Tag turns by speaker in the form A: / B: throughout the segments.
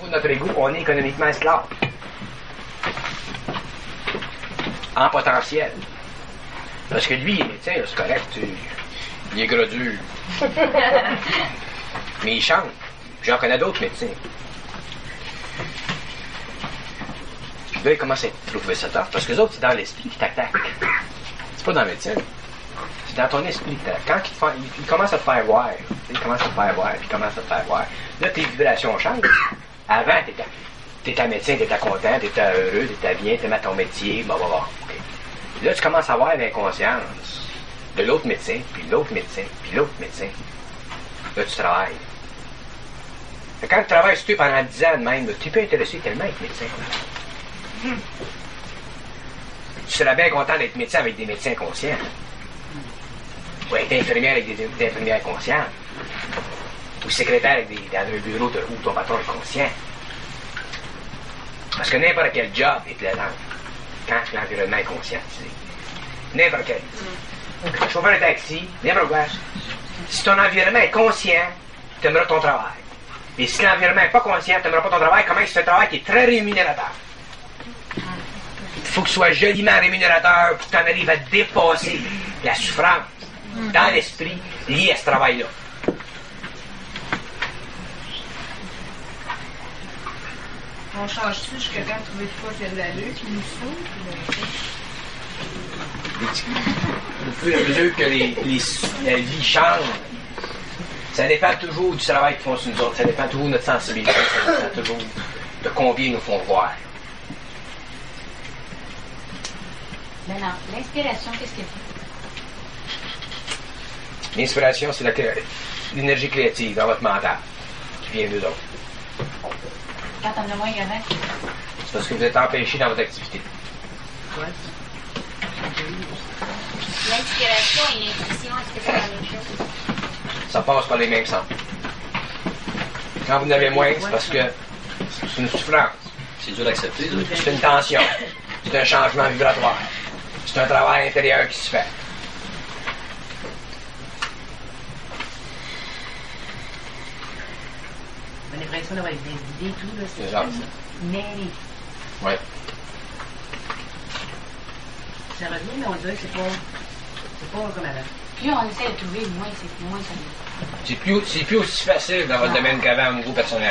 A: dessous de notre égout, on est économiquement esclave. En potentiel. Parce que lui, il est médecin, c'est correct, il est gros dur. Mais il change. J'en connais d'autres médecins. Puis là, il commence à trouver ça tough. Parce que les autres, c'est dans l'esprit qui t'attaquent. C'est pas dans la médecine. C'est dans ton esprit. Quand il commence à te faire voir, il commence à te faire voir, puis il commence à te faire voir. Là, tes vibrations changent. Avant, t'étais médecin, t'étais content, t'étais heureux, t'étais bien, t'aimais ton métier, blablabla. Okay. Là, tu commences à avoir l'inconscience de l'autre médecin, puis l'autre médecin, puis l'autre médecin. Là, tu travailles. Quand tu travailles sur toi pendant 10 ans de même, tu peux intéresser tellement être médecin. Tu serais bien content d'être médecin avec des médecins conscients. Ou être infirmière avec des infirmières conscientes. Ou secrétaire dans un bureau où ton patron est conscient. Parce que n'importe quel job est plaisant quand l'environnement est conscientisé. N'importe quel. Chauffeur de taxi, n'importe quoi. Si ton environnement est conscient, tu aimeras ton travail. Et si l'environnement n'est pas conscient, tu n'aimeras pas ton travail, comment c'est un travail qui est très rémunérateur. Il faut que ce soit joliment rémunérateur pour que tu en arrives à dépasser la souffrance dans l'esprit liée à ce travail-là.
B: On change-tu jusqu'à quand trouver de quoi faire de la lutte, nous
A: Au fur et à mesure que la vie change, ça dépend toujours du travail qu'ils font sur nous autres, ça dépend toujours de notre sensibilité, ça dépend toujours de combien ils nous font voir.
C: Maintenant, l'inspiration, qu'est-ce qu'elle fait?
A: L'inspiration, c'est l'énergie créative dans votre mental qui vient d'eux autres.
C: Quand on a moins qu'avant?
A: C'est parce que vous êtes empêché dans votre activité.
C: L'inspiration et l'intuition, est-ce que c'est la même chose?
A: Ça passe par les mêmes sens. Quand vous en avez moins, c'est parce que c'est une souffrance.
D: C'est dur d'accepter.
A: C'est une tension. C'est un changement vibratoire. C'est un travail intérieur qui se fait.
E: On a l'impression d'avoir des idées, tout, là.
A: C'est genre ça.
E: Mais
A: Oui.
E: ça revient, mais on dirait que c'est pas comme avant.
C: Plus on essaie de trouver, moins ça nous.
A: C'est plus aussi facile dans votre domaine qu'avant au niveau personnel.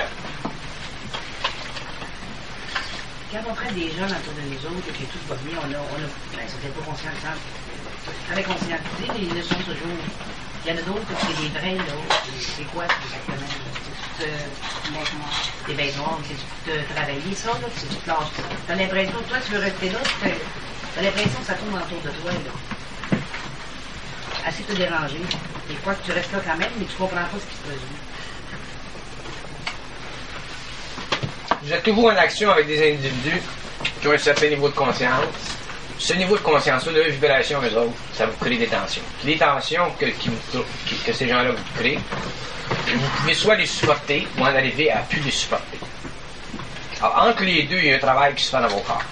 E: Quand on traite des jeunes autour de nous autres et que tout va bien, on a ben, ça fait pas conscience. Avec conscientisé, mais ils le sont toujours. Il y en a d'autres que c'est des vrais, là. C'est quoi, exactement? Des bêtes noires, c'est de travailler ça, là, c'est du lâches ça. T'as l'impression que toi, tu veux rester là, t'as l'impression que ça tourne autour de toi, là. Assez te déranger. Des fois que tu restes là quand même, mais tu comprends pas ce qui se passe.
A: Vous êtes toujours en action avec des individus qui ont un certain niveau de conscience. Ce niveau de conscience-là, de vibration, eux autres, ça vous crée des tensions. Les tensions que ces gens-là vous créent, vous pouvez soit les supporter ou en arriver à plus les supporter. Alors, entre les deux, il y a un travail qui se fait dans vos corps.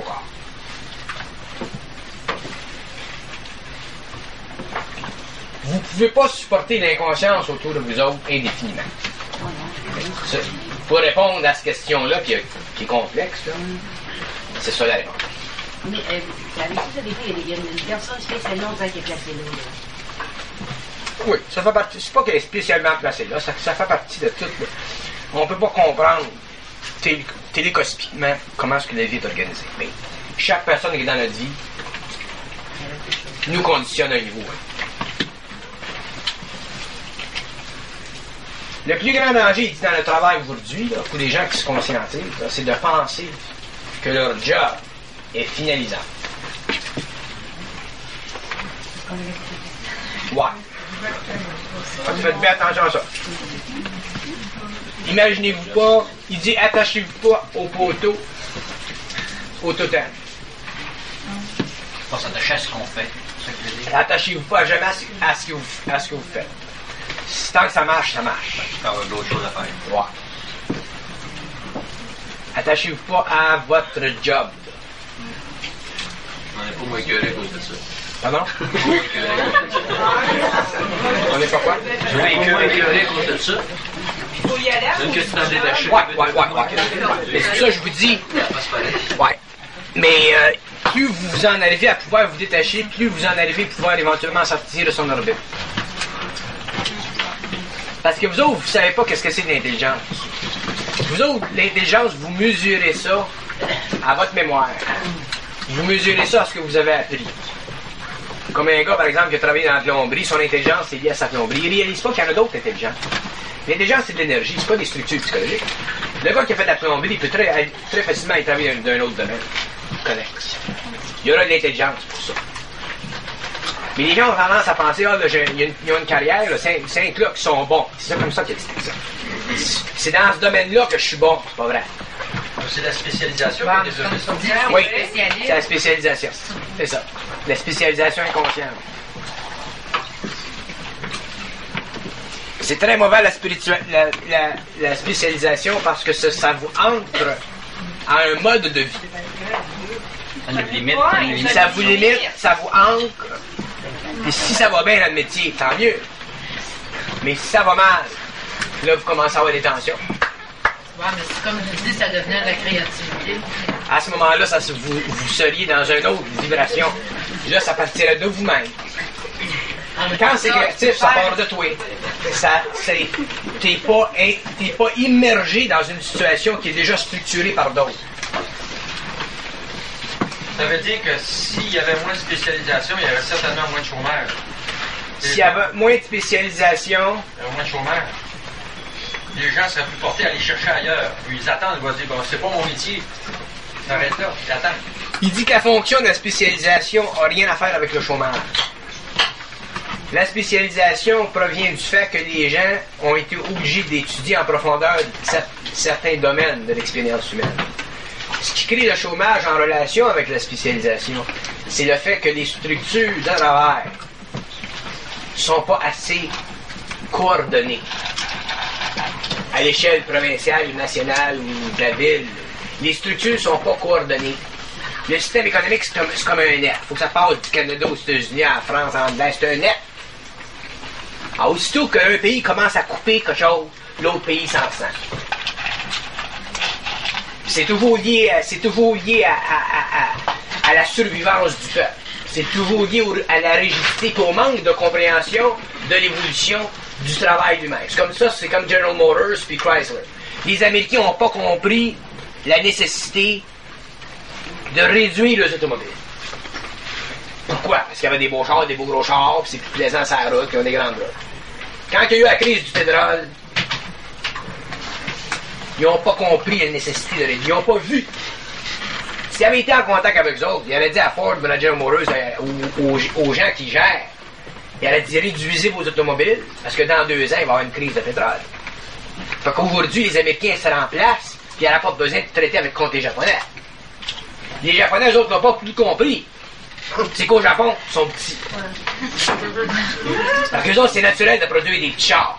A: Vous ne pouvez pas supporter l'inconscience autour de vous autres indéfiniment. Pour répondre à cette question-là, qui est complexe, là, c'est ça la réponse.
E: Mais avec ça, des fois, il y a une personne spécialement qui est placée là.
A: Oui, ça fait partie. C'est pas qu'elle est spécialement placée là, ça fait partie de tout. Là. On ne peut pas comprendre télécospiquement comment est-ce que la vie est organisée. Mais chaque personne qui est dans notre vie nous conditionne à un niveau. Le plus grand danger dans le travail aujourd'hui, là, pour les gens qui se conscientisent, là, c'est de penser que leur job est finalisant. Ouais. Faites bien attention à ça. Imaginez-vous pas, il dit attachez-vous pas au poteau, au totem.
D: Pas s'attacher à ce qu'on fait.
A: Attachez-vous pas jamais à ce que vous faites. Tant que ça marche, ça marche.
D: Il y a d'autres choses à faire.
A: Ouais. Attachez-vous pas à votre job.
D: On n'est pas moins écœuré à cause de ça.
A: Pardon? On n'est pas quoi?
D: Je vais écœuré à cause de ça.
B: faut y aller.
D: C'est une question d'en détacher.
A: Ouais. Mais c'est pour ça que je vous dis. Ouais. Mais plus vous en arrivez à pouvoir vous détacher, plus vous en arrivez à pouvoir éventuellement sortir de son orbite. Parce que vous autres, vous savez pas qu'est-ce que c'est de l'intelligence. Vous autres, l'intelligence, vous mesurez ça à votre mémoire. Vous mesurez ça à ce que vous avez appris. Comme un gars, par exemple, qui a travaillé dans la plomberie, son intelligence est liée à sa plomberie. Il réalise pas qu'il y en a d'autres intelligents. L'intelligence, c'est de l'énergie, c'est pas des structures psychologiques. Le gars qui a fait de la plomberie, il peut très facilement y travailler d'un autre domaine connexe. Il y aura de l'intelligence pour ça. Mais les gens ont tendance à penser, il y a une carrière, 5 là qui sont bons. C'est comme ça qu'il explique ça. C'est dans ce domaine-là que je suis bon, c'est pas vrai.
D: C'est la spécialisation
B: Bon,
D: qui est
B: comme
D: développée.
B: ça,
A: Oui,
B: spécialiste.
A: c'est la spécialisation. C'est ça. La spécialisation inconsciente. C'est très mauvais la spécialisation parce que ça vous ancre à un mode de vie.
D: Ça nous limite.
A: Ça vous limite, ça vous ancre. Et si ça va bien dans le métier, tant mieux. Mais si ça va mal, là, vous commencez à avoir des tensions.
F: Ouais, mais c'est comme je dis, ça devenait la créativité.
A: À ce moment-là, vous seriez dans une autre vibration. Là, ça partirait de vous-même. Quand c'est créatif, ça part de toi. T'es pas immergé dans une situation qui est déjà structurée par d'autres.
G: Ça veut dire que s'il y avait moins de spécialisation, il y aurait certainement moins de chômeurs.
A: S'il y avait moins de spécialisation,
G: Il y aurait moins de chômeurs. Les gens seraient plus portés à aller chercher ailleurs. Puis ils attendent, ils vont dire, bon, c'est pas mon métier. Ça arrête là, ils attendent.
A: il dit que la fonction de la spécialisation n'a rien à faire avec le chômage. La spécialisation provient du fait que les gens ont été obligés d'étudier en profondeur certains domaines de l'expérience humaine. Ce qui crée le chômage en relation avec la spécialisation, c'est le fait que les structures de travail sont pas assez coordonnées. À l'échelle provinciale, nationale ou de la ville, les structures sont pas coordonnées. Le système économique, c'est comme un net. Il faut que ça passe du Canada aux États-Unis, à la France, en Angleterre. C'est un net. Alors, aussitôt qu'un pays commence à couper quelque chose, l'autre pays s'en sent. C'est toujours lié à la survivance du peuple. C'est toujours lié à la rigidité et au manque de compréhension de l'évolution du travail lui-même. C'est comme ça, c'est comme General Motors puis Chrysler. Les Américains n'ont pas compris la nécessité de réduire les automobiles. Pourquoi? Parce qu'il y avait des beaux chars, des beaux gros chars, puis c'est plus plaisant sur la route, puis on a des grandes routes. Quand il y a eu la crise du pétrole, ils n'ont pas compris la nécessité de réduire. Ils n'ont pas vu. S'ils avaient été en contact avec eux autres, ils auraient dit à Ford, à General Motors, aux gens qui gèrent, ils auraient dit réduisez vos automobiles, parce que dans 2 ans, il va y avoir une crise de pétrole. Fait qu'aujourd'hui, les Américains se remplacent, puis ils n'auraient pas besoin de traiter avec contre les Japonais. Les Japonais, eux autres, n'ont pas plus compris. C'est qu'au Japon, ils sont petits. Parce qu'eux autres, c'est naturel de produire des petits chars.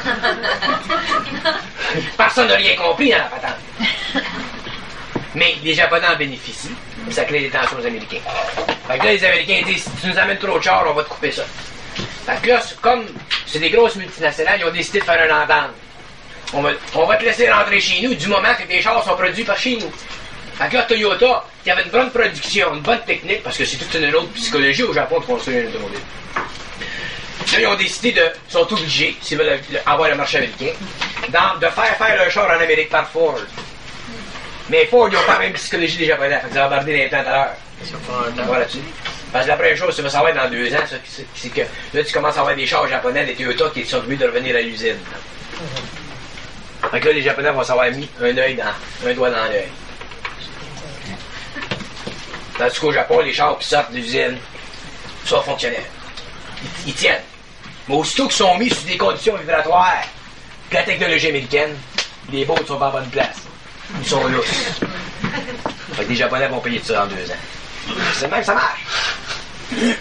A: Personne n'a rien compris dans la patente. Mais les Japonais en bénéficient. Et ça crée des tensions aux Américains. Fait que là, les Américains disent, si tu nous amènes trop de chars, on va te couper ça. Fait que là, comme c'est des grosses multinationales, ils ont décidé de faire un entente. On va te laisser rentrer chez nous du moment que tes chars sont produits par chez nous. Fait que là, Toyota, qui avait une bonne production, une bonne technique, parce que c'est toute une autre psychologie au Japon de construire un automobile. Là, ils ont décidé ils sont obligés, s'ils veulent avoir le marché américain, de faire leur char en Amérique par Ford. Mais Ford, ils n'ont pas la même psychologie des Japonais. Fait que ça va barder l'implant tout à l'heure. Voilà dessus. Parce que la première chose, tu vas savoir dans 2 ans, c'est que là, tu commences à avoir des chars japonais, des Toyota qui sont obligés de revenir à l'usine. Fait que là, les Japonais vont s'avoir mis un doigt dans l'œil. Tandis qu'au Japon, les chars qui sortent de l'usine sont fonctionnels. Ils tiennent. Mais aussitôt qu'ils sont mis sous des conditions vibratoires, que la technologie américaine, les boats ne sont pas en bonne place. Ils sont lousses. Fait que les Japonais vont payer de ça en 2 ans. C'est le même, ça marche.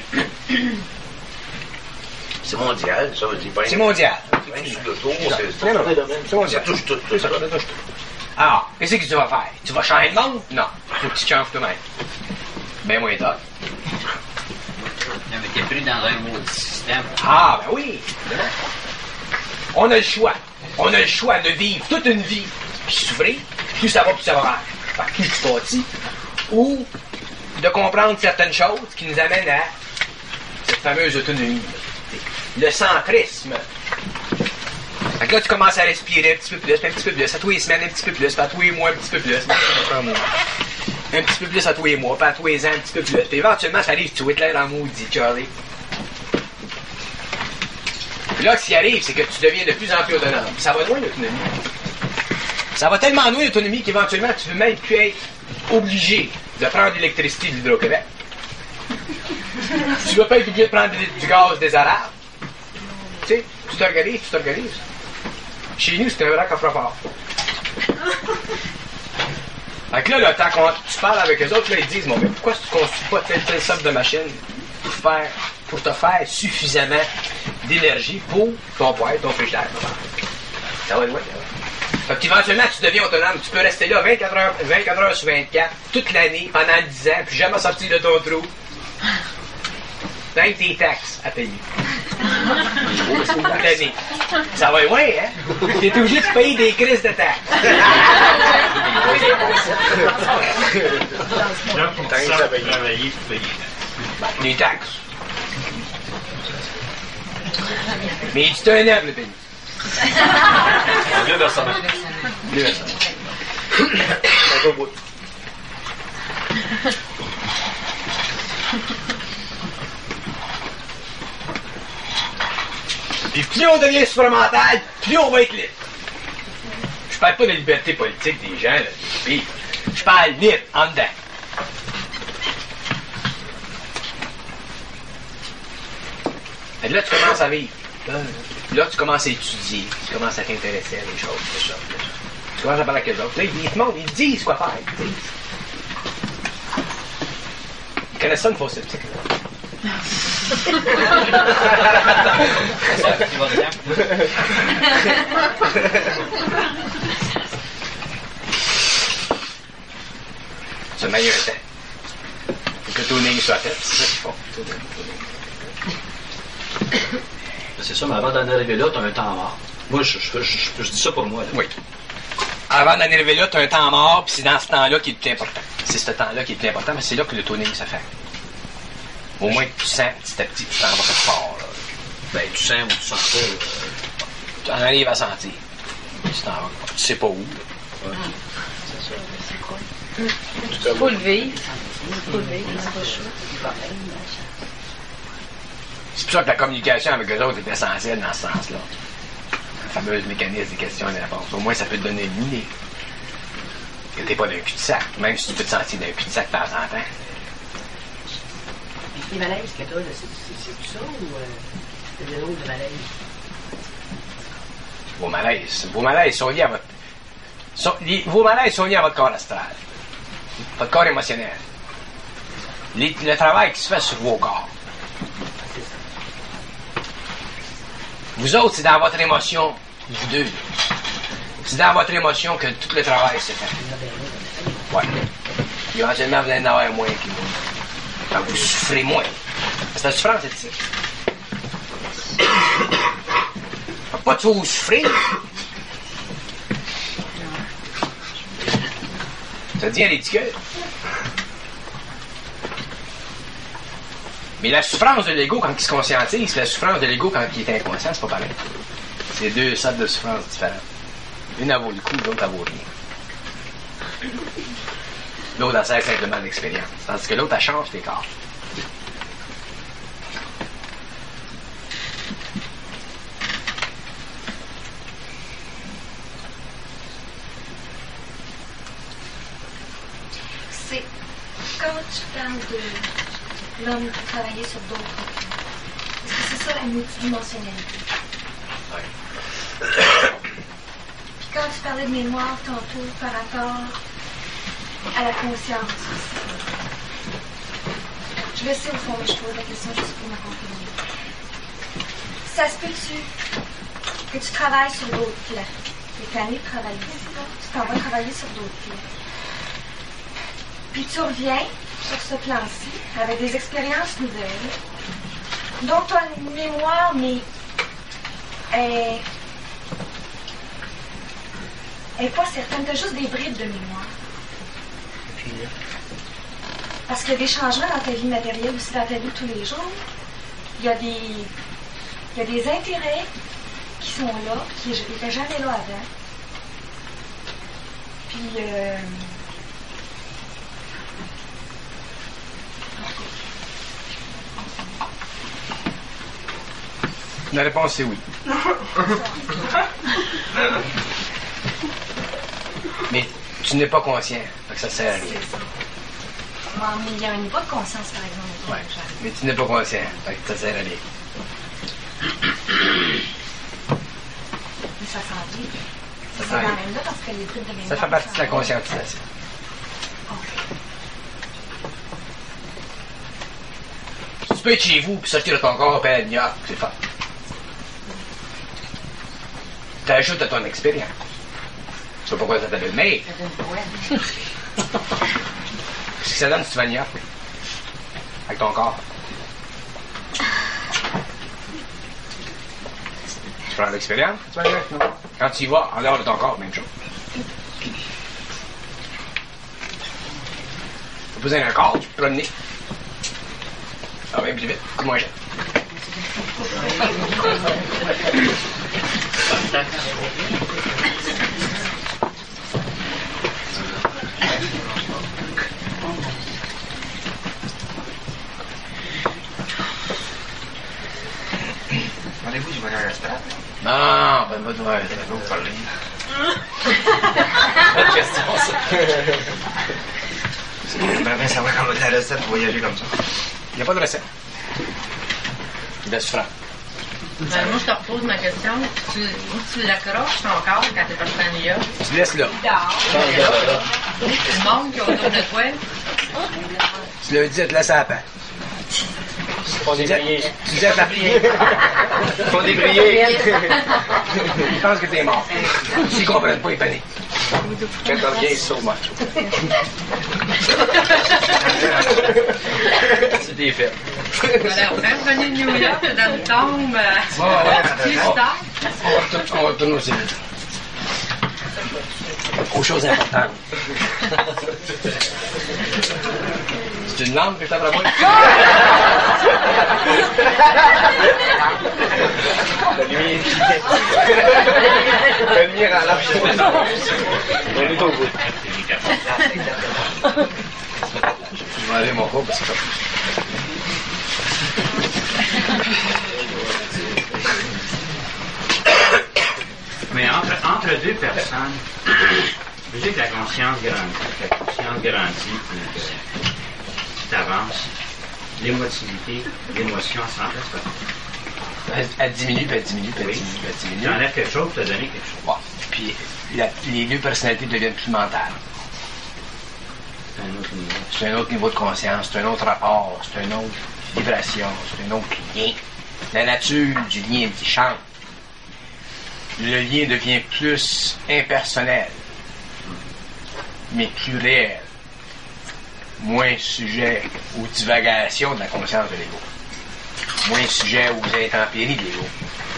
H: C'est mondial, ça veut dire pas.
A: C'est mondial.
H: Même sur l'auto,
A: Non, c'est mondial.
H: ça touche tout. Ça touche tout.
A: Alors, qu'est-ce que tu vas faire? Tu vas changer de monde? Non. Faut que tu changes toi-même. Ben moins tard.
D: Non, mais t'es pris dans un maudit système.
A: Ah, ben oui. On a le choix. On a le choix de vivre toute une vie, puis souffrir, plus ça va mal. Fait que plus tu bâtis, ou de comprendre certaines choses qui nous amènent à cette fameuse autonomie. Le centrisme. Fait que là, tu commences à respirer un petit peu plus, puis un petit peu plus, à tous les semaines un petit peu plus, puis à tous les mois un petit peu plus, un petit peu plus à tous les mois, puis à tous les ans un petit peu plus. Puis éventuellement, ça arrive, tu vas être là dans le maudit, Charlie. Puis là, ce qui arrive, c'est que tu deviens de plus en plus autonome. Puis ça va loin, l'autonomie. Ça va tellement loin, l'autonomie, qu'éventuellement, tu ne veux même plus être obligé de prendre l'électricité de l'Hydro-Québec. Tu ne vas pas être obligé de prendre du gaz des Arabes. Tu sais, tu t'organises. Chez nous, c'est un vrai coffre-fort. Fait que là, quand tu parles avec eux autres, là, ils disent, bon, mais pourquoi tu ne construis pas telle sorte de machine pour te faire suffisamment d'énergie pour ton poêle, ton frigidaire? Ça va loin, là. Fait qu'éventuellement, tu deviens autonome. Tu peux rester là 24 heures sur 24, toute l'année, pendant 10 ans, puis jamais sortir de ton trou. T'as tes taxes à payer. Toute l'année. Ça va loin, hein? T'es obligé de payer des crises de taxes. Les taxes. Mais tu t'es un œuvre, le pays.
H: Deux versements.
A: C'est un beau. Puis plus on devient supramental, plus on va être libre. Je parle pas de liberté politique des gens, là, puis je parle libre, en dedans. Et là, tu commences à vivre. Là, tu commences à étudier, tu commences à t'intéresser à des choses. Tu commences à parler avec les autres. Là, ils te disent quoi faire. Ils connaissent ça, une fausse sceptique. C'est le meilleur temps. Faut que le tuning soit fait, c'est ça qu'il faut.
H: C'est ça, mais avant d'en arriver là, tu as un temps mort. Moi, je dis ça pour moi. Là.
A: Oui. Avant d'en arriver là, tu as un temps mort, puis c'est dans ce temps-là qui est le plus important. C'est ce temps-là qui est le plus important, mais c'est là que le tuning se fait. Au moins, tu sens petit à petit que tu t'en vas quelque part. Là.
H: Ben, tu sens ou tu sens pas.
A: Tu en arrives à sentir. Tu t'en vas. Tu sais pas où. Là.
B: Faut le vivre. Faut le vivre, c'est pas le choix.
A: C'est pour ça que la communication avec eux autres est essentielle dans ce sens-là. Le fameux mécanisme des questions et des réponses. Au moins, ça peut te donner une idée. Que t'es pas d'un cul-de-sac, même si tu peux te sentir d'un cul-de-sac de temps en temps.
E: Les malaises que tu as, c'est tout ça ou c'est de l'autre de malaise?
A: Vos malaises sont liés à votre... Vos malaises sont liés à votre corps astral. Votre corps émotionnel. Le travail qui se fait sur vos corps. Vous autres, c'est dans votre émotion, vous deux. C'est dans votre émotion que tout le travail se fait. Ouais. Éventuellement, vous allez en avoir moins que vous. Quand vous souffrez moins. Parce que la souffrance, c'est ça. Pas trop souffrir. Ça devient ridicule. Mais la souffrance de l'ego quand il se conscientise, la souffrance de l'ego quand il est inconscient, c'est pas pareil. C'est deux sortes de souffrances différentes. Une, elle vaut le coup, l'autre, elle vaut rien. L'autre, elle sert simplement l'expérience. Tandis que l'autre, elle change tes corps.
I: C'est quand tu parles de l'homme qui travaillait sur d'autres plans. Est-ce que c'est ça la multidimensionnalité?
A: Oui.
I: Puis quand tu parlais de mémoire tantôt par rapport à la conscience aussi. Je le sais au fond, mais je pose la question juste pour m'accompagner. Ça se peut-tu que tu travailles sur d'autres plans? T'es tanné de travailler, c'est ça? Tu t'en vas travailler sur d'autres plans. Puis tu reviens sur ce plan-ci avec des expériences nouvelles. Donc tu as une mémoire, mais Elle n'est pas certaine, tu as juste des bribes de mémoire. Parce qu'il y a des changements dans ta vie matérielle, aussi dans ta vie de tous les jours. Il y a des intérêts qui sont là, qui n'étaient jamais là avant. Puis,
A: La réponse, c'est oui. Mais tu n'es pas conscient, donc ça sert à rien.
I: mais il y a un niveau de conscience, par exemple.
A: Ouais. Mais tu n'es pas conscient, donc ça sert à rien.
I: Mais ça s'en vient.
A: Ça
I: C'est
A: s'en
I: quand
A: vient.
I: même là parce que les bribes de mémoire.
A: Ça fait partie de la conscientisation. Tu peux être chez vous puis sortir de ton corps et aller à New York, c'est fort. Tu ajoutes à ton expérience. Je sais pas pourquoi ça t'appelle, mais
C: C'est une poêle.
A: ce que ça donne si tu vas à New York, avec ton corps. Tu prends l'expérience, tu vas à New York, non? Quand tu y vas, en dehors de ton corps, même chose. Tu as besoin d'un corps, tu peux te promener. Ah ouais, plus vite, coup de moins cher.
J: Demandez-vous du voyage astral?
A: Non, ben pas de voir, ça va vous parler. Bonne question, ça.
J: J'aimerais bien savoir comment la recette pour voyager comme ça.
A: Il n'y a pas de recette. Il laisse franc.
F: Ben, moi, je te repose ma question. Tu l'accroches ton corps quand t'es parti à New York?
A: Tu laisses là.
F: Tout le monde qui est autour de toi.
A: Tu le dis, tu te laisses à la paix.
H: Font des prières.
A: Tu dis à ta prière.
H: Font des prières.
A: Ils pensent que t'es mort. S'ils comprennent pas, ils paniquent.
H: Quand on vient, ils sautent. C'est des faits.
F: Alors, revenir de New York, dans le tombe, plus tard.
A: On va retourner au civil. Aux choses importantes. C'est une lampe que je t'apprends moi?
J: La lumière à l'arche.
H: On est au bout.
A: Je vais aller mon corps parce que
K: Mais entre deux personnes, je dis que la conscience grandit, puis tu avances, l'émotivité, l'émotion s'enlève pas.
A: elle diminue, puis elle diminue, puis elle diminue, puis elle
K: Tu
A: diminue.
K: enlèves quelque chose, tu as donné quelque chose.
A: Bon. Puis les deux personnalités deviennent plus mentales.
K: C'est un autre niveau.
A: C'est un autre niveau de conscience, c'est un autre rapport, c'est une autre vibration, c'est un autre lien. La nature du lien change. Le lien devient plus impersonnel, mais plus réel, moins sujet aux divagations de la conscience de l'ego, moins sujet aux intempéries de l'ego.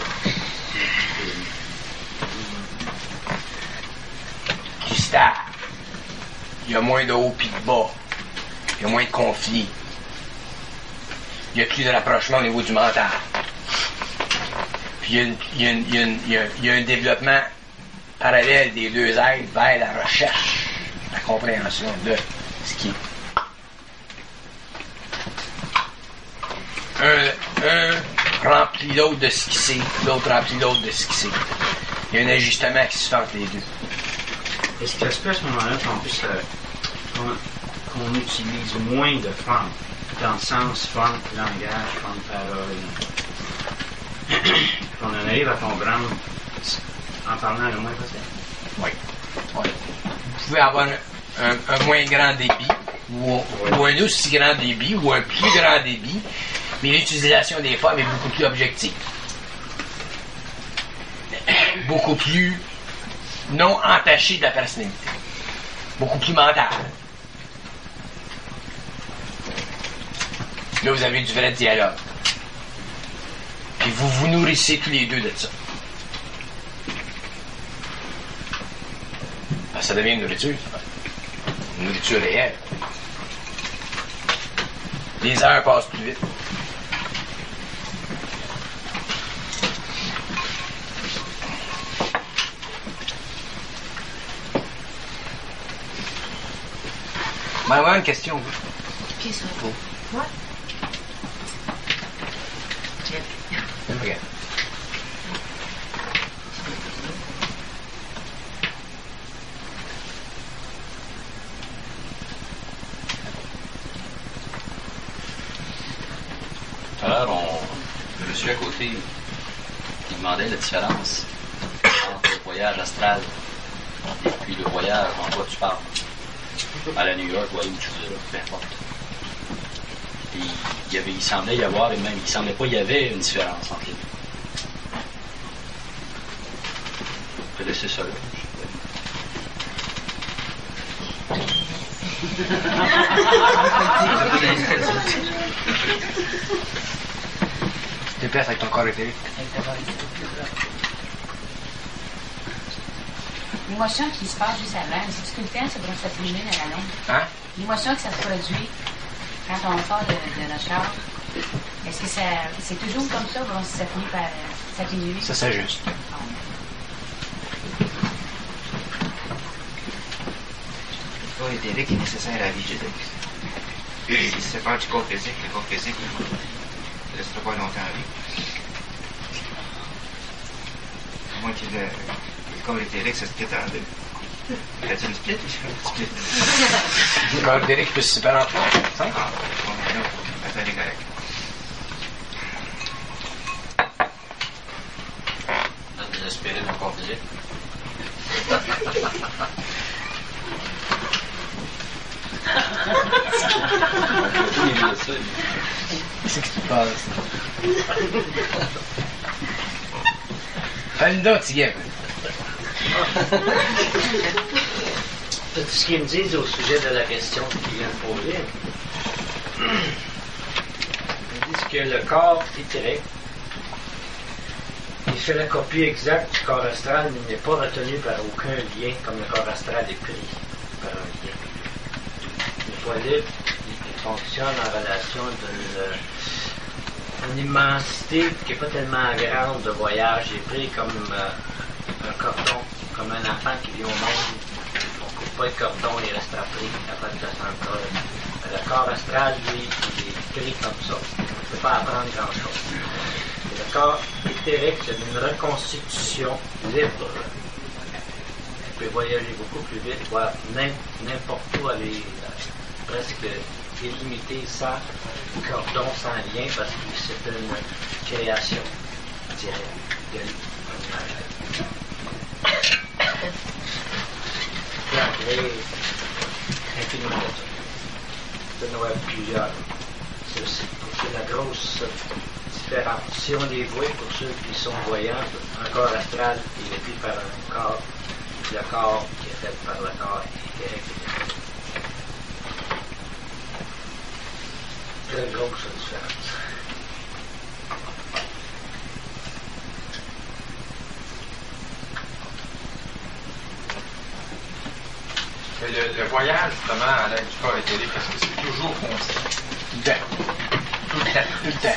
A: Plus stable. Il y a moins de haut et de bas. Il y a moins de conflits. Il y a plus de rapprochement au niveau du mental. Puis il y a un développement parallèle des deux êtres vers la recherche, la compréhension de ce qui est. Un remplit l'autre de ce qui c'est, l'autre remplit l'autre de ce qui c'est. Il y a un ajustement qui se fait entre les deux.
K: Est-ce que ça se peut à ce moment-là qu'on puisse qu'on utilise moins de formes, dans le sens forme, langage, forme, parole, qu'on en arrive à comprendre en parlant le moins possible?
A: Oui. Oui. Vous pouvez avoir un moins grand débit, ou un aussi grand débit, ou un plus grand débit, mais l'utilisation des formes est beaucoup plus objective. Beaucoup plus non entachée de la personnalité. Beaucoup plus mentale. Là, vous avez du vrai dialogue. Puis vous vous nourrissez tous les deux de ça. ça devient une nourriture. Une nourriture réelle. Les heures passent plus vite. Maman, une question.
E: Qui ça?
A: Vous.
E: Moi?
A: Ok.
H: Tout à l'heure, le monsieur à côté, qui demandait la différence entre le voyage astral et puis le voyage en quoi tu parles. À la New York, ou à où tu veux, là, peu importe. Puis, il semblait y avoir, et même il semblait pas y avait une différence entre les deux. Je vais laisser ça là.
A: Tu te places avec ton corps éthérique.
C: L'émotion qui se passe juste avant, c'est tout le temps, ça va s'accumuler à la longue.
A: Hein?
C: L'émotion que ça se produit quand on sort de la charge, est-ce que c'est toujours comme ça, ou ça finit par s'atténuer?
A: Ça s'ajuste.
J: Le corps éthérique est nécessaire à la vie physique. Si c'est pas du corps physique, le corps physique ne restera pas longtemps à vie. À moins que le corps éthérique se split en deux. Y a-t-il une split? Split.
A: Le corps éthérique peut se séparer en trois.
J: Ah, bon, mais non, ça est correct.
H: On a désespéré mon corps physique.
A: Qu'est-ce que tu passes? Fais-le donc, Tigre.
K: Ce qu'ils me disent au sujet de la question qu'ils viennent de poser, ils disent que le corps éthérique, il fait la copie exacte du corps astral, mais il n'est pas retenu par aucun lien comme le corps astral est pris par un lien. Le polype, il fonctionne en relation d'une immensité qui n'est pas tellement grande de voyage. Il est pris comme un cordon, comme un enfant qui vit au monde. On ne coupe pas le cordon, il restera pris après de son corps. Le corps astral, lui, il est pris comme ça. On ne peut pas apprendre grand-chose. Et le corps éthérique, c'est une reconstitution libre. Il peut voyager beaucoup plus vite, voire n'importe où, aller presque illimité, sans cordon, sans lien, parce que c'est une création directe de l'image. Il a créé infiniment de ça. Il doit y en avoir plusieurs. C'est la grosse différence. Si on les voit, pour ceux qui sont voyants, un corps astral, il est pris par un corps, le corps qui est fait par le corps éthérique. Très grosse différence.
G: Le voyage, justement, à l'aide du corps éthérique, parce que c'est toujours constant.
A: Tout le temps.
G: Tout le temps.
A: Tout le temps.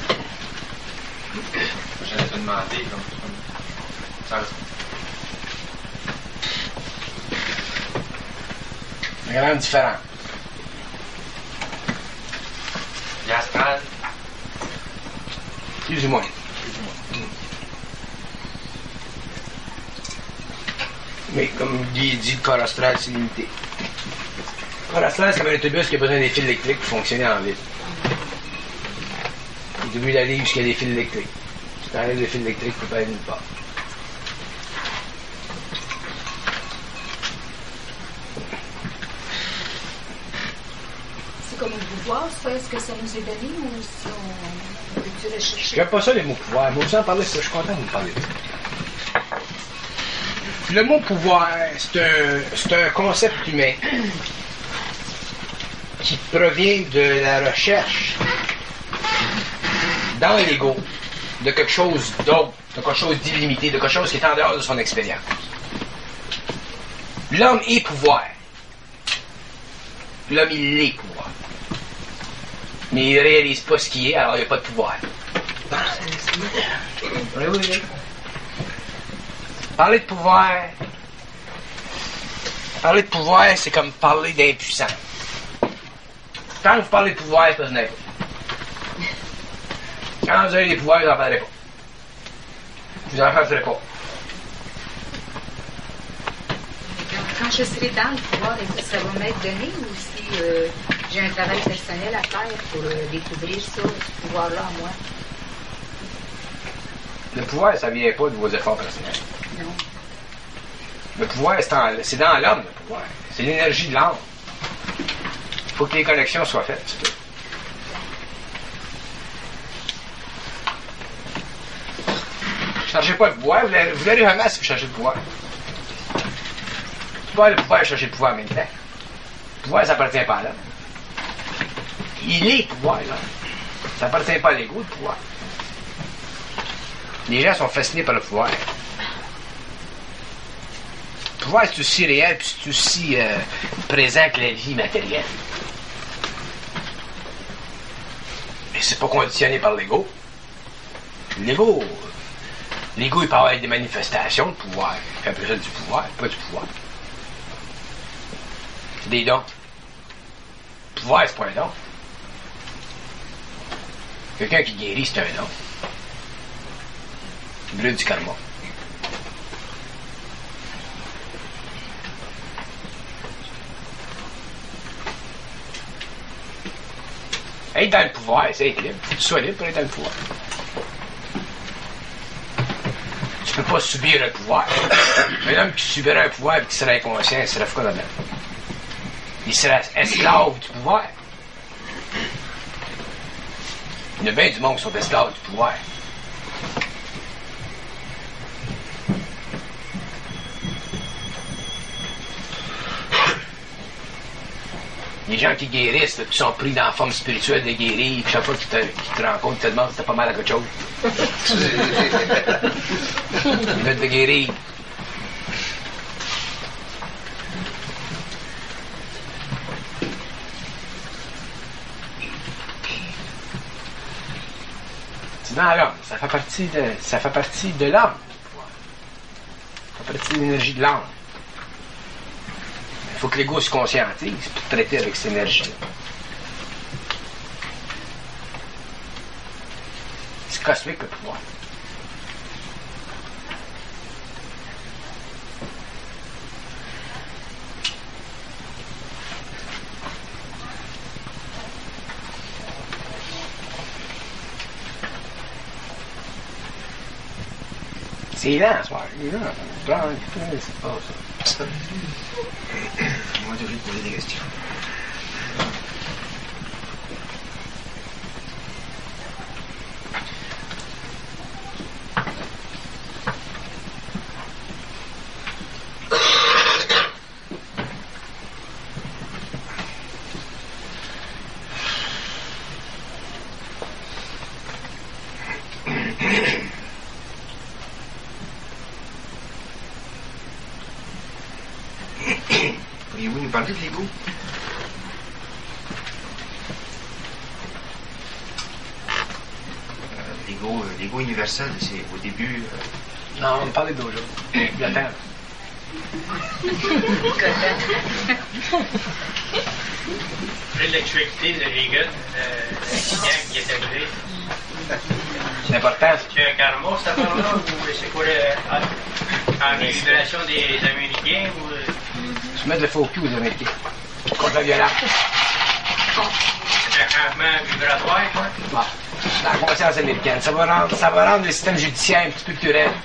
G: J'allais te demander, comme ça reste.
A: C'est quand même différent.
G: Et astral,
A: Plus ou moins. Mais comme dit le corps astral, c'est limité. Le corps astral, c'est comme un autobus qui a besoin des fils électriques pour fonctionner en ville. Il est obligé d'aller jusqu'à des fils électriques. Si tu enlèves les fils électriques, tu peux pas aller nulle part.
I: C'est comme un pouvoir, ça, est-ce que ça nous est donné ou si on peut-tu le chercher?
A: J'aime pas ça, les mots pouvoir. Moi aussi, en parler, ça, je suis content de vous parler de ça. Le mot pouvoir, c'est un concept humain qui provient de la recherche dans l'ego de quelque chose d'autre, de quelque chose d'illimité, de quelque chose qui est en dehors de son expérience. L'homme est pouvoir. L'homme, il est pouvoir. Mais il ne réalise pas ce qu'il est, alors il n'y a pas de pouvoir. Oui. Parler de pouvoir, c'est comme parler d'impuissance. Quand vous parlez de pouvoir, c'est pas ce Quand vous avez des pouvoirs, vous n'en parlerez pas. Vous n'en parlerez pas.
C: Quand je serai dans le pouvoir, est-ce que ça va m'être donné ou si j'ai un travail personnel à faire pour découvrir ça, ce pouvoir-là en moi?
A: Le pouvoir, ça ne vient pas de vos efforts personnels.
C: Non.
A: Le pouvoir, c'est dans l'homme, le pouvoir. C'est l'énergie de l'âme. Il faut que les connexions soient faites, c'est tout. Ne cherchez pas le pouvoir, vous l'avez jamais si vous cherchez le pouvoir. Pas le pouvoir chercher le pouvoir en même temps. Le pouvoir, ça appartient pas à l'homme. Il est pouvoir, là. Ça appartient pas à l'ego, le pouvoir. Les gens sont fascinés par le pouvoir. Le pouvoir, c'est aussi réel, puis c'est aussi présent que la vie matérielle. Mais c'est pas conditionné par l'ego. L'ego, il peut avoir des manifestations de pouvoir. Puis après ça, du pouvoir, pas du pouvoir. C'est des dons. Le pouvoir, c'est pas un don. Quelqu'un qui guérit, c'est un don. Il brûle du karma. Être dans le pouvoir, c'est être libre. Faut que tu sois libre pour être dans le pouvoir. Tu peux pas subir un pouvoir. Un homme qui subirait un pouvoir et qui serait inconscient, il serait fou de même. Il serait esclave du pouvoir. Il y a bien du monde qui sont esclaves du pouvoir. Les gens qui guérissent, là, qui sont pris dans la forme spirituelle de guérir, puis chaque fois qu'ils te rencontrent, ils te demandent si t'as pas mal à quelque chose. Ils veulent te guérir. C'est dans l'homme. Ça fait partie de l'homme. Ça fait partie de l'énergie de l'âme. Il faut que l'ego se conscientise pour traiter avec cette énergie-là. C'est cosmique le pouvoir. C'est lent, ce soir. Il est lent. C'est pas ça.
J: Moi, je vais poser des questions. Pourriez-vous nous parler de l'ego? L'ego universel, c'est au début...
A: Non, on me parlait d'aujourd'hui. Il y a temps.
K: L'électricité de Reagan, gang qui est arrivé.
A: C'est important.
K: C'est un karma, cette affaire-là, ou c'est quoi en élimination des Américains, ou...
A: Je mets le faux cul aux Américains. Contre la violence.
K: C'est un changement vibratoire, quoi.
A: Ouais. Dans la conscience américaine. Ça va rendre le système judiciaire un petit peu plus raide.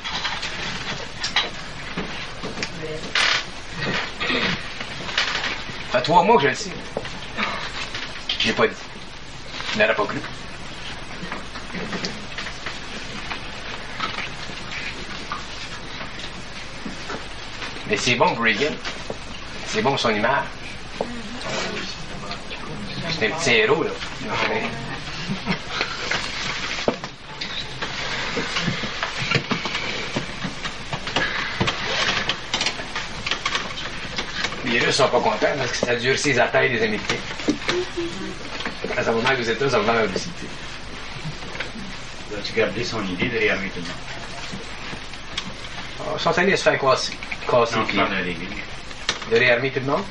A: Ça fait 3 mois que je le sais. Je l'ai pas dit. Je n'aurais pas cru. Mais c'est bon pour Reagan. C'est bon pour son image. C'est un petit héros, là. Les Russes sont pas contents parce que ça durcit les attaques des Américains. À ce moment où aux États, ça va vers la Russie.
L: As-tu gardé son idée de réarmer tout le monde?
A: Ils sont allés se faire casser
L: Non,
A: les
L: je
A: pieds.
L: parle de l'église.
A: De réarmer tout le monde.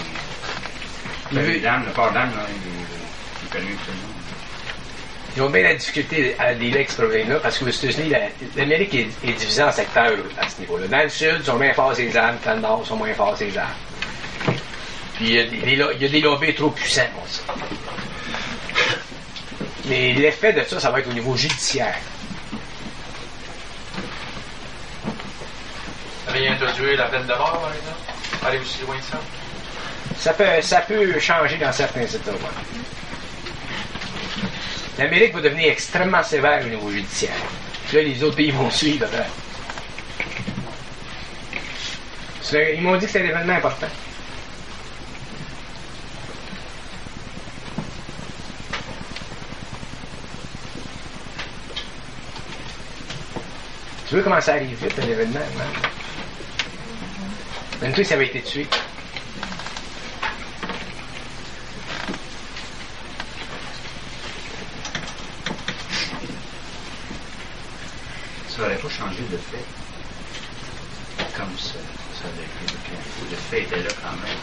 L: Le corps d'âme, là, il est connu tout le monde.
A: Ils ont bien la difficulté à dealer avec ce problème-là parce qu'aux États-Unis, l'Amérique est divisée en secteurs à ce niveau-là. Dans le sud, ils sont moins forts ces armes, dans le nord, ils sont moins forts ces armes. Puis il y a des lobbies trop puissants, on dit. Mais l'effet de ça, ça va être au niveau judiciaire.
G: Avez introduit la peine de mort, par exemple? Aller aussi loin que ça?
A: Ça peut changer dans certains États. Ouais. L'Amérique va devenir extrêmement sévère au niveau judiciaire. Puis là, les autres pays vont suivre. Ils m'ont dit que c'est un événement important. Tu veux comment ça arrive vite, un événement? Même toi, ça avait été tué.
L: Ça n'aurait pas changé le fait. Comme ça avait été. Le fait était là quand même.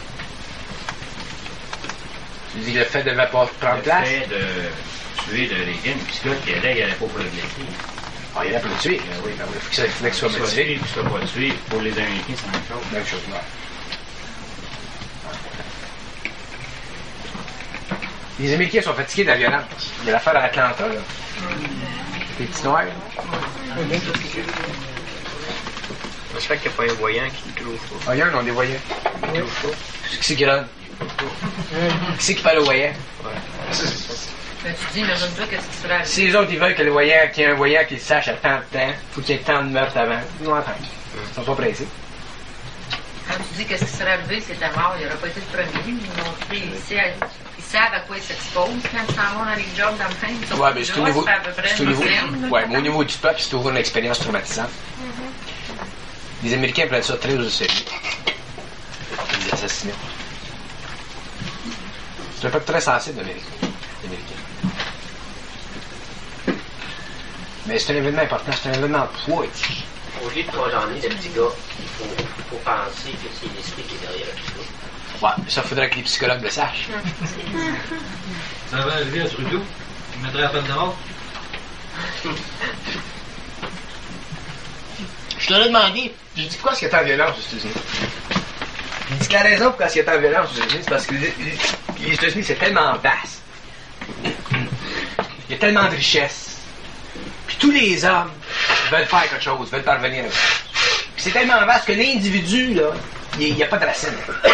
A: Tu dis que le fait devait pas prendre place?
L: Le fait de tuer de Reagan, puis ce gars qui allait, il n'allait pas pour le blesser.
A: Ah, il allait pour le tuer. Oui, ben oui, il fallait qu'il soit motivé.
L: Qu'il soit pas tué. Pour les Américains, c'est la même chose.
A: Même chose, ouais. Les Américains sont fatigués de la violence. Il y a l'affaire à Atlanta, là. Les petits noirs, là.
K: J'espère qu'il n'y a pas un voyant qui trouve pas.
A: Ah, il y en a des voyants.
K: Qui trouve pas.
A: Qui c'est qui donne? Qui c'est qui fait le voyant?
F: Mais tu dis, imagine-toi qu'est-ce qui serait arrivé.
A: Si les autres, ils veulent que le voyant, qu'il y ait un voyant qui le sache à tant de temps, faut qu'il y ait tant de meurtres avant. Ils vont attendre. Ils sont pas pressés.
F: Quand tu dis qu'est-ce qui serait arrivé, c'était mort, il n'aurait pas été le premier. Ils savent à quoi ils s'exposent quand ils s'en vont dans les jobs dans le train.
A: Ouais, mais c'est au niveau.
F: à peu près
A: C'est au niveau.
F: une
A: Ouais, mais au niveau du peuple, c'est toujours une expérience traumatisante. Les Américains prennent ça très au sérieux. Les assassinats. C'est un peuple très sensible, l'Amérique. Mais c'est un événement important, c'est un événement poétique.
K: Au lieu de condamner le petit gars, il faut penser que c'est l'esprit qui est derrière tout ça.
A: Ouais, ça faudrait que les psychologues le sachent.
M: Ça va arriver à Trudeau. Il mettrait la peine de mort.
A: Je te l'ai demandé. J'ai dit pourquoi est-ce qu'il y a tant de violence aux États-Unis? Il dit que la raison pourquoi il y a tant de violence aux États-Unis, c'est parce que les États-Unis, c'est tellement vaste. Il y a tellement de richesses. Puis tous les hommes veulent faire quelque chose, veulent parvenir à quelque chose. Puis c'est tellement vaste que l'individu, là, il n'y a pas de racine.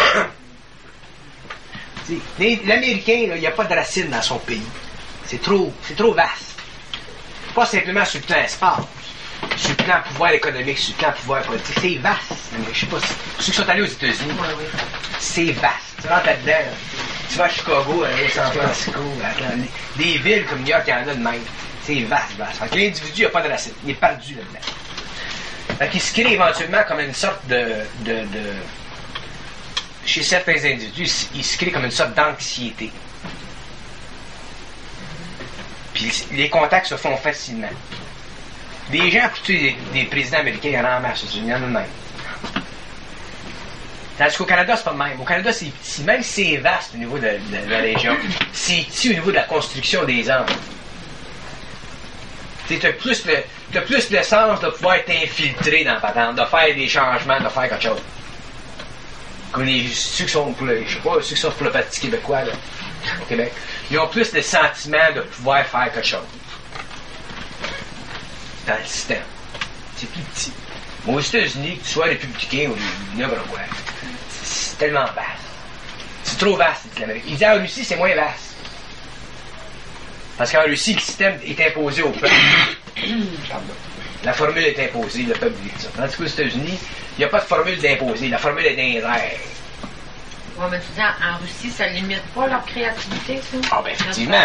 A: L'Américain, là, il n'y a pas de racine dans son pays. C'est trop vaste. Pas simplement sur le plan espace, sur le plan pouvoir économique, sur le plan pouvoir politique. C'est vaste. Je sais pas si ceux qui sont allés aux États-Unis, c'est vaste. Tu rentres là-dedans, là. Tu vas à Chicago, à San Francisco, des villes comme New York, il y en a de même. C'est vaste. Fait que l'individu n'a pas de racine. Il est perdu là-dedans. Fait qu'il se crée éventuellement comme une sorte chez certains individus, il se crée comme une sorte d'anxiété. Puis les contacts se font facilement. Des gens pour tuer des présidents américains, il y en a en masse, il y en a de même. Tandis qu'au Canada, c'est pas le même. Au Canada, c'est petit. Même si c'est vaste au niveau de la région, c'est petit au niveau de la construction des hommes. Tu as plus le sens de pouvoir t'infiltrer dans la patente, de faire des changements, de faire quelque chose. Comme ceux qui sont pour ceux qui sont pour le Parti québécois, là, au Québec, ils ont plus le sentiment de pouvoir faire quelque chose. Dans le système. C'est plus petit. Mais aux États-Unis, que tu sois républicain ou n'importe quoi, c'est tellement vaste. C'est trop vaste, dit l'Amérique. Il dit en Russie, c'est moins vaste. Parce qu'en Russie, le système est imposé au peuple. La formule est imposée, le peuple dit ça. Tandis qu'aux États-Unis, il n'y a pas de formule d'imposer. La formule est dans les airs.
F: Oui, mais tu dis, en Russie, ça limite pas leur créativité, ça?
A: Ah, ben, effectivement.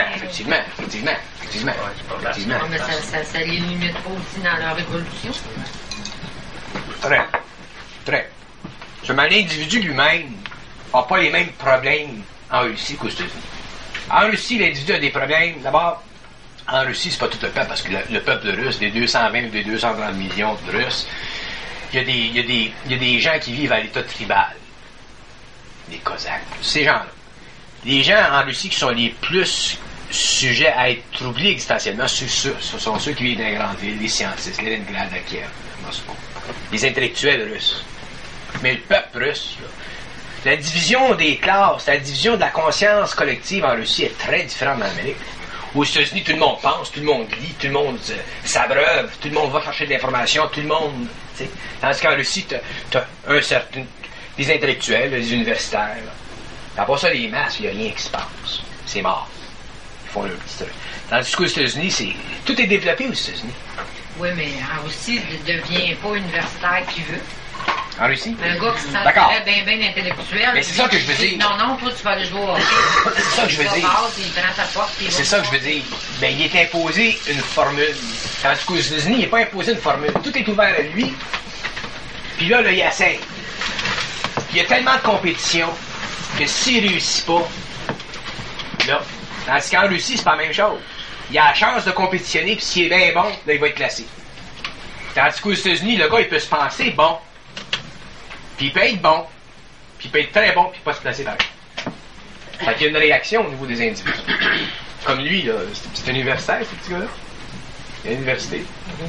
F: Non, mais ça les limite pas aussi dans leur évolution.
A: Très. Seulement l'individu lui-même, n'a pas les mêmes problèmes en Russie qu'aux États-Unis. En Russie, l'individu a des problèmes. D'abord, en Russie, c'est pas tout le peuple, parce que le peuple russe, des 220 ou des 230 millions de Russes, il y a des gens qui vivent à l'état tribal. Les Cosaques. Ces gens-là. Les gens en Russie qui sont les plus sujets à être troublés existentiellement, ce sont ceux qui vivent dans les grandes villes, les scientifiques, Leningrad, à Kiev, Moscou. Les intellectuels russes. Mais le peuple russe, là, la division des classes, la division de la conscience collective en Russie est très différente en Amérique. Aux États-Unis, tout le monde pense, tout le monde lit, tout le monde s'abreuve, tout le monde va chercher de l'information, tout le monde. T'sais. Tandis qu'en Russie, t'as des intellectuels, des universitaires. T'as pas ça, les masses, il n'y a rien qui se passe. C'est mort. Ils font leur petit truc. Tandis qu'aux États-Unis, tout est développé aux États-Unis.
F: Oui, mais en Russie, ne devient pas universitaire qui veut.
A: En Russie?
F: Un gars qui se sent bien intellectuel.
A: Mais c'est ça que je veux dire.
F: Non, toi, tu vas aller jouer au hockey.
A: C'est ça que je veux dire.
F: Il prend sa porte,
A: c'est ça que je veux dire. Ben, il est imposé une formule. Tandis qu'aux États-Unis, il n'est pas imposé une formule. Tout est ouvert à lui. Puis là, il essaie. Il y a tellement de compétition que s'il ne réussit pas, là, tandis qu'en Russie, c'est pas la même chose. Il a la chance de compétitionner, puis s'il est bien bon, là, il va être classé. Tandis qu'aux États-Unis, le gars, il peut se penser bon, puis il peut être bon, puis il peut être très bon, puis pas se placer pareil. Fait qu'il y a une réaction au niveau des individus. Comme lui, là, c'est universitaire, ce petit gars-là. Il y a l'université.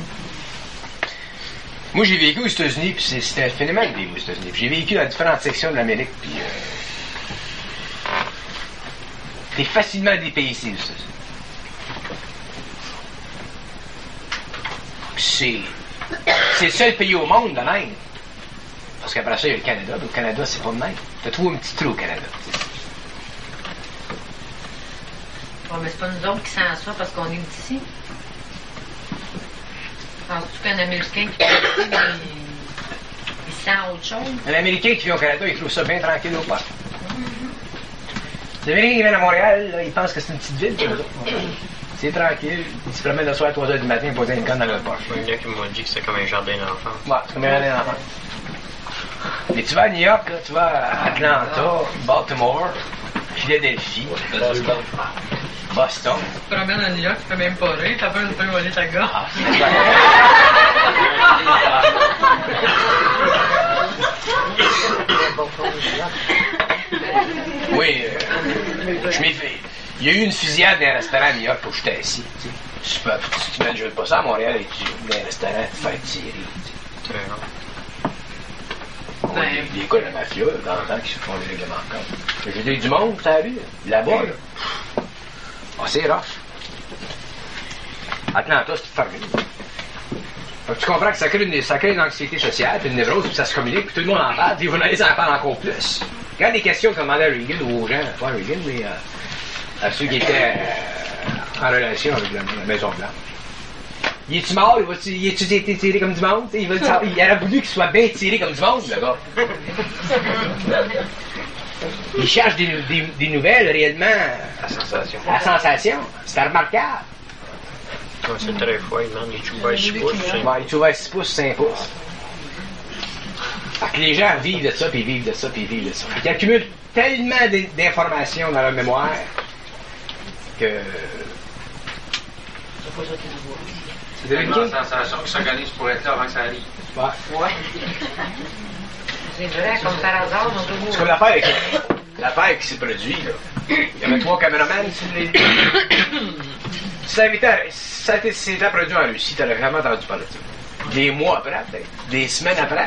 A: Moi, j'ai vécu aux États-Unis, puis c'était un phénomène de vivre aux États-Unis. Puis j'ai vécu dans différentes sections de l'Amérique, puis t'es facilement dépaysé aux États-Unis. C'est le seul pays au monde de même. Parce qu'après ça, il y a le Canada. Le Canada, c'est pas de même. T'as trouvé un petit trou au Canada.
F: Ouais, mais c'est pas nous autres qui sent ça parce qu'on est d'ici. Penses-tu qu'un Américain qui vient ici, il sent autre chose?
A: Un Américain qui vient au Canada, il trouve ça bien tranquille au parc. Les Américains qui viennent à Montréal, là, ils pensent que c'est une petite ville. C'est tranquille. Ils se promènent le soir à 3h du matin pour poser une canne dans leur poche.
K: Il y en a qui m'ont dit que c'est comme un jardin d'enfants.
A: Ouais, c'est comme un jardin d'enfants. Mais tu vas à New York, là, tu vas à Atlanta, Baltimore, Philadelphie, Boston.
F: Tu te promènes à New York, tu fais même pas rire, t'as peur de te faire voler ta gorge.
A: Oui, je m'ai fait. Il y a eu une fusillade dans un restaurant à New York où j'étais assis. Tu n'imagines pas ça à Montréal et tu dans un restaurant te faire tirer. Les gars de la mafia, dans le temps, qui se font des règlements de compte. J'ai du monde, ça a vu, là-bas, là. Ah, c'est rough. Atlanta, c'est fermé. Donc, tu comprends que ça crée une anxiété sociale, puis une névrose, puis ça se communique, puis tout le monde en parle, puis vous allez en parler encore plus. Regarde les questions qu'on demandait à Reagan ou aux gens, pas à Reagan, mais à ceux qui étaient en relation avec la Maison-Blanche. Il est-tu mort? Il est-tu été tiré comme du monde? Il aurait voulu qu'il soit bien tiré comme du monde, le gars. Il cherche des nouvelles réellement à sensation. C'est remarquable.
K: Ouais, c'est très fort, il demande les choubas 6 pouces.
A: Les choubas 6 pouces, 5 pouces. Fait que les gens vivent de ça, puis vivent de ça, puis vivent de ça. Ils accumulent tellement d'informations dans leur mémoire que...
L: C'est tellement de sensations qui s'organisent pour être là avant que ça arrive.
A: Ouais.
F: C'est vrai, comme par hasard, on peut
A: c'est comme l'affaire qui s'est produite, là. Il y avait 3 caméramans. Si ça s'était produit en Russie, t'aurais vraiment entendu parler de ça. Des mois après, peut-être. Des semaines après.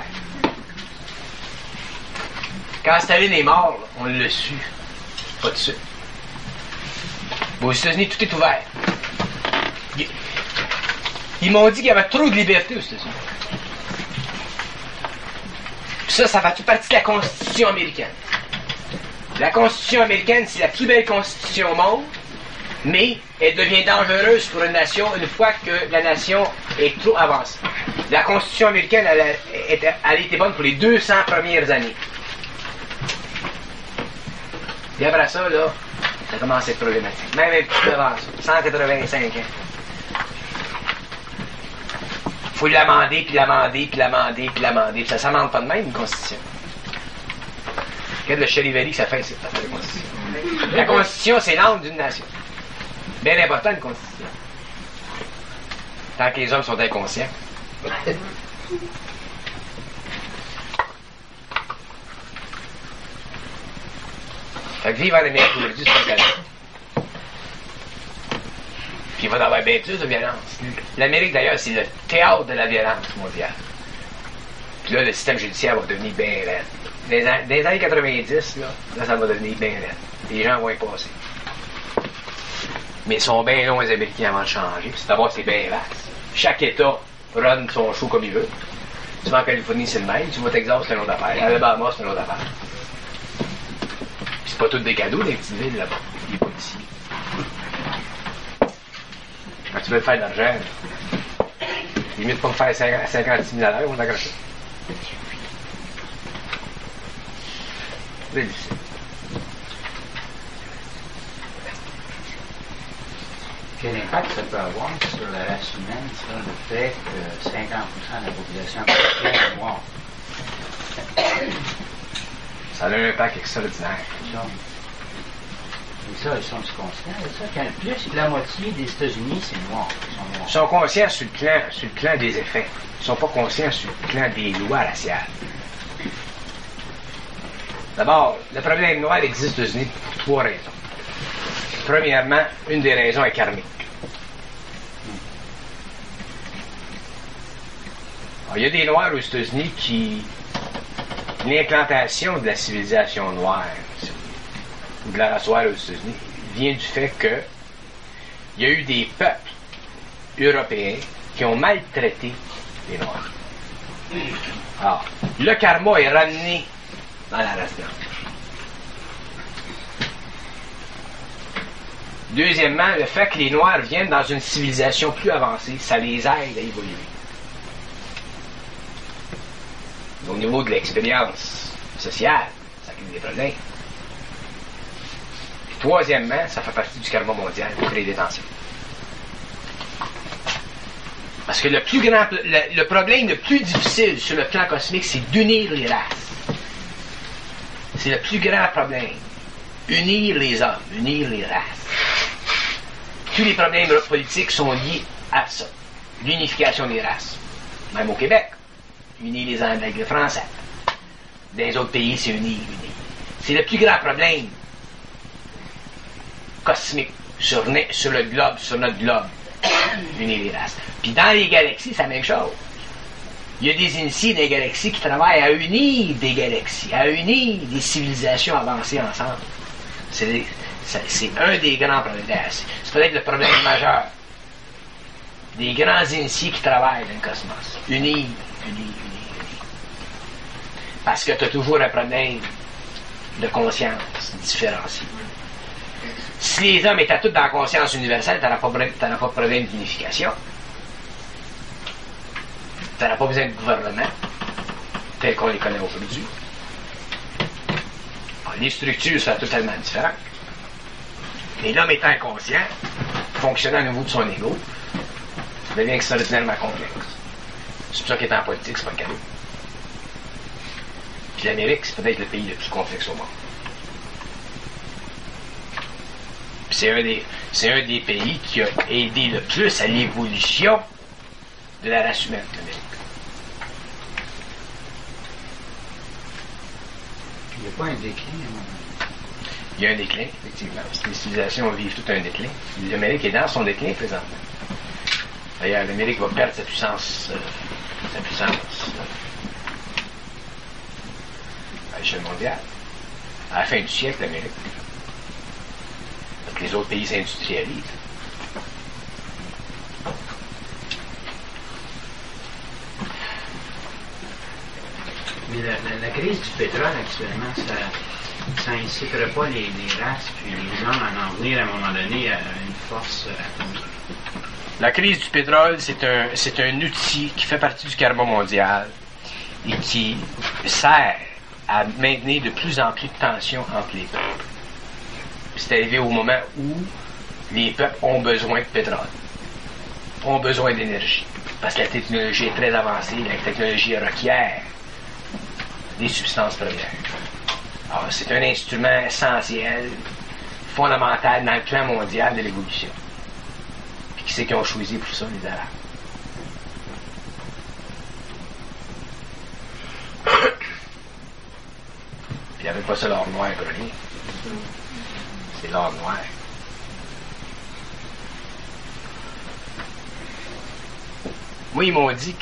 A: Quand Staline est mort, là, on l'a su. Pas de suite. Aux États-Unis, tout est ouvert. Ils m'ont dit qu'il y avait trop de liberté aux États-Unis. Puis ça fait tout partie de la Constitution américaine. La Constitution américaine, c'est la plus belle Constitution au monde, mais elle devient dangereuse pour une nation une fois que la nation est trop avancée. La Constitution américaine, elle a été bonne pour les 200 premières années. Et après ça, là, ça commence à être problématique. Même un petit peu avant ça, 185 ans. Faut l'amender, puis l'amender, puis l'amender, puis l'amender. Ça s'amende pas de même, une constitution. Regarde le charivari que ça fait, c'est la Constitution. La Constitution, c'est l'âme d'une nation. Bien important, une Constitution. Tant que les hommes sont inconscients. Fait que vivre en Amérique aujourd'hui, c'est pas cadeau. Puis il va y avoir bien plus de violence. L'Amérique, d'ailleurs, c'est le théâtre de la violence mondiale. Puis là, le système judiciaire va devenir bien raide. Dans les années 90, là, ça va devenir bien raide. Les gens vont y passer. Mais ils sont bien longs, les Américains, avant de changer. Puis d'abord, c'est bien vaste. Chaque État run son show comme il veut. Tu vas en Californie, c'est le même. Tu vas au Texas, c'est une autre affaire. Alabama, c'est une autre affaire. Puis c'est pas tout des cadeaux, les petites villes, là-bas. Les policiers. Quand tu veux faire de l'argent, limite pas me faire 56 000 à l'heure, on va t'accrocher. C'est difficile.
L: Quel impact ça peut avoir sur la race humaine, ça, le fait que 50% de la population américaine est noire?
A: Ça a un impact extraordinaire.
L: Et ça, ils sont conscients de ça? Quand plus que la moitié des États-Unis, c'est noir.
A: Ils sont conscients sur le plan des effets. Ils ne sont pas conscients sur le plan des lois raciales. D'abord, le problème noir existe aux États-Unis pour 3 raisons. Premièrement, une des raisons est karmique. Alors, il y a des Noirs aux États-Unis qui... L'implantation de la civilisation noire, ou de la race noire aux États-Unis, vient du fait que il y a eu des peuples européens qui ont maltraité les Noirs. Alors, le karma est ramené dans la race blanche. Deuxièmement, le fait que les Noirs viennent dans une civilisation plus avancée, ça les aide à évoluer. Au niveau de l'expérience sociale, ça crée des problèmes. Puis troisièmement, ça fait partie du karma mondial pour créer des tensions. Parce que le problème le plus difficile sur le plan cosmique, c'est d'unir les races. C'est le plus grand problème. Unir les hommes, unir les races. Tous les problèmes politiques sont liés à ça. L'unification des races. Même au Québec. Unir les Anglais avec les Français. Dans les autres pays, c'est unir. C'est le plus grand problème cosmique sur le globe, sur notre globe. Unir les races. Puis dans les galaxies, c'est la même chose. Il y a des initiés dans les galaxies qui travaillent à unir des galaxies, à unir des civilisations avancées ensemble. C'est un des grands problèmes. C'est peut-être le problème majeur. Des grands initiés qui travaillent dans le cosmos. Unir. Parce que tu as toujours un problème de conscience différenciée. Si les hommes étaient tous dans la conscience universelle, tu n'auras pas de problème d'unification. Tu n'auras pas besoin de gouvernement tel qu'on les connaît aujourd'hui. Alors, les structures seraient totalement différentes. Mais l'homme étant conscient, fonctionnant au niveau de son ego, ça devient extraordinairement complexe. C'est pour ça qu'il est en politique, c'est pas un cadeau. Puis l'Amérique, c'est peut-être le pays le plus complexe au monde. Puis c'est un des pays qui a aidé le plus à l'évolution de la race humaine, l'Amérique.
L: Il n'y a pas un déclin,
A: Il y a un déclin, effectivement. Les civilisations vivent tout un déclin. L'Amérique est dans son déclin présentement. D'ailleurs, l'Amérique va perdre sa puissance à l'échelle mondiale. À la fin du siècle, l'Amérique. Parce que les autres pays s'industrialisent.
L: Mais la crise du pétrole actuellement, ça inciterait pas les races puis les hommes à en venir à un moment donné à une force atomique.
A: La crise du pétrole, c'est un outil qui fait partie du karma mondial et qui sert à maintenir de plus en plus de tensions entre les peuples. C'est arrivé au moment où les peuples ont besoin de pétrole, ont besoin d'énergie, parce que la technologie est très avancée, la technologie requiert des substances premières. Alors, c'est un instrument essentiel, fondamental dans le plan mondial de l'évolution. Puis qui c'est qui ont choisi pour ça, les Arabes? Puis il n'y avait pas ça l'or noir, Bernie. C'est l'or noir. Moi, ils m'ont dit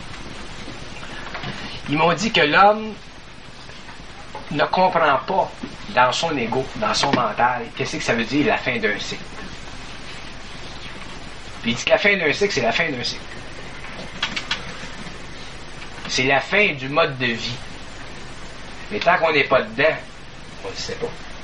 A: que l'homme ne comprend pas dans son ego, dans son mental, qu'est-ce que ça veut dire la fin d'un cycle. Puis il dit que la fin d'un cycle, c'est la fin d'un cycle. C'est la fin du mode de vie. Mais tant qu'on n'est pas dedans, on ne le sait pas.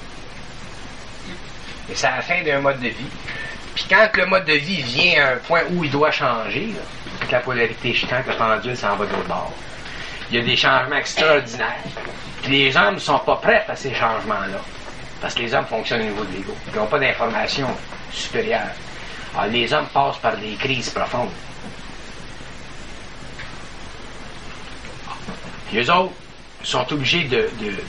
A: Mais c'est la fin d'un mode de vie. Puis quand le mode de vie vient à un point où il doit changer, là, quand la polarité change, le pendule s'en va de l'autre bord. Il y a des changements extraordinaires. Puis les hommes ne sont pas prêts à ces changements-là. Parce que les hommes fonctionnent au niveau de l'ego. Ils n'ont pas d'information supérieure. Alors les hommes passent par des crises profondes. Puis eux autres sont obligés de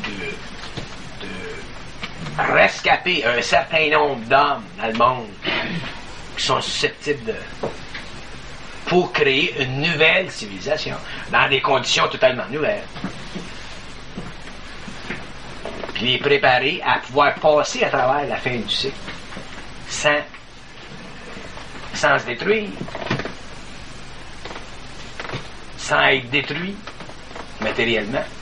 A: rescaper un certain nombre d'hommes dans le monde qui sont susceptibles de... pour créer une nouvelle civilisation dans des conditions totalement nouvelles. Puis les préparer à pouvoir passer à travers la fin du cycle sans se détruire, sans être détruit matériellement.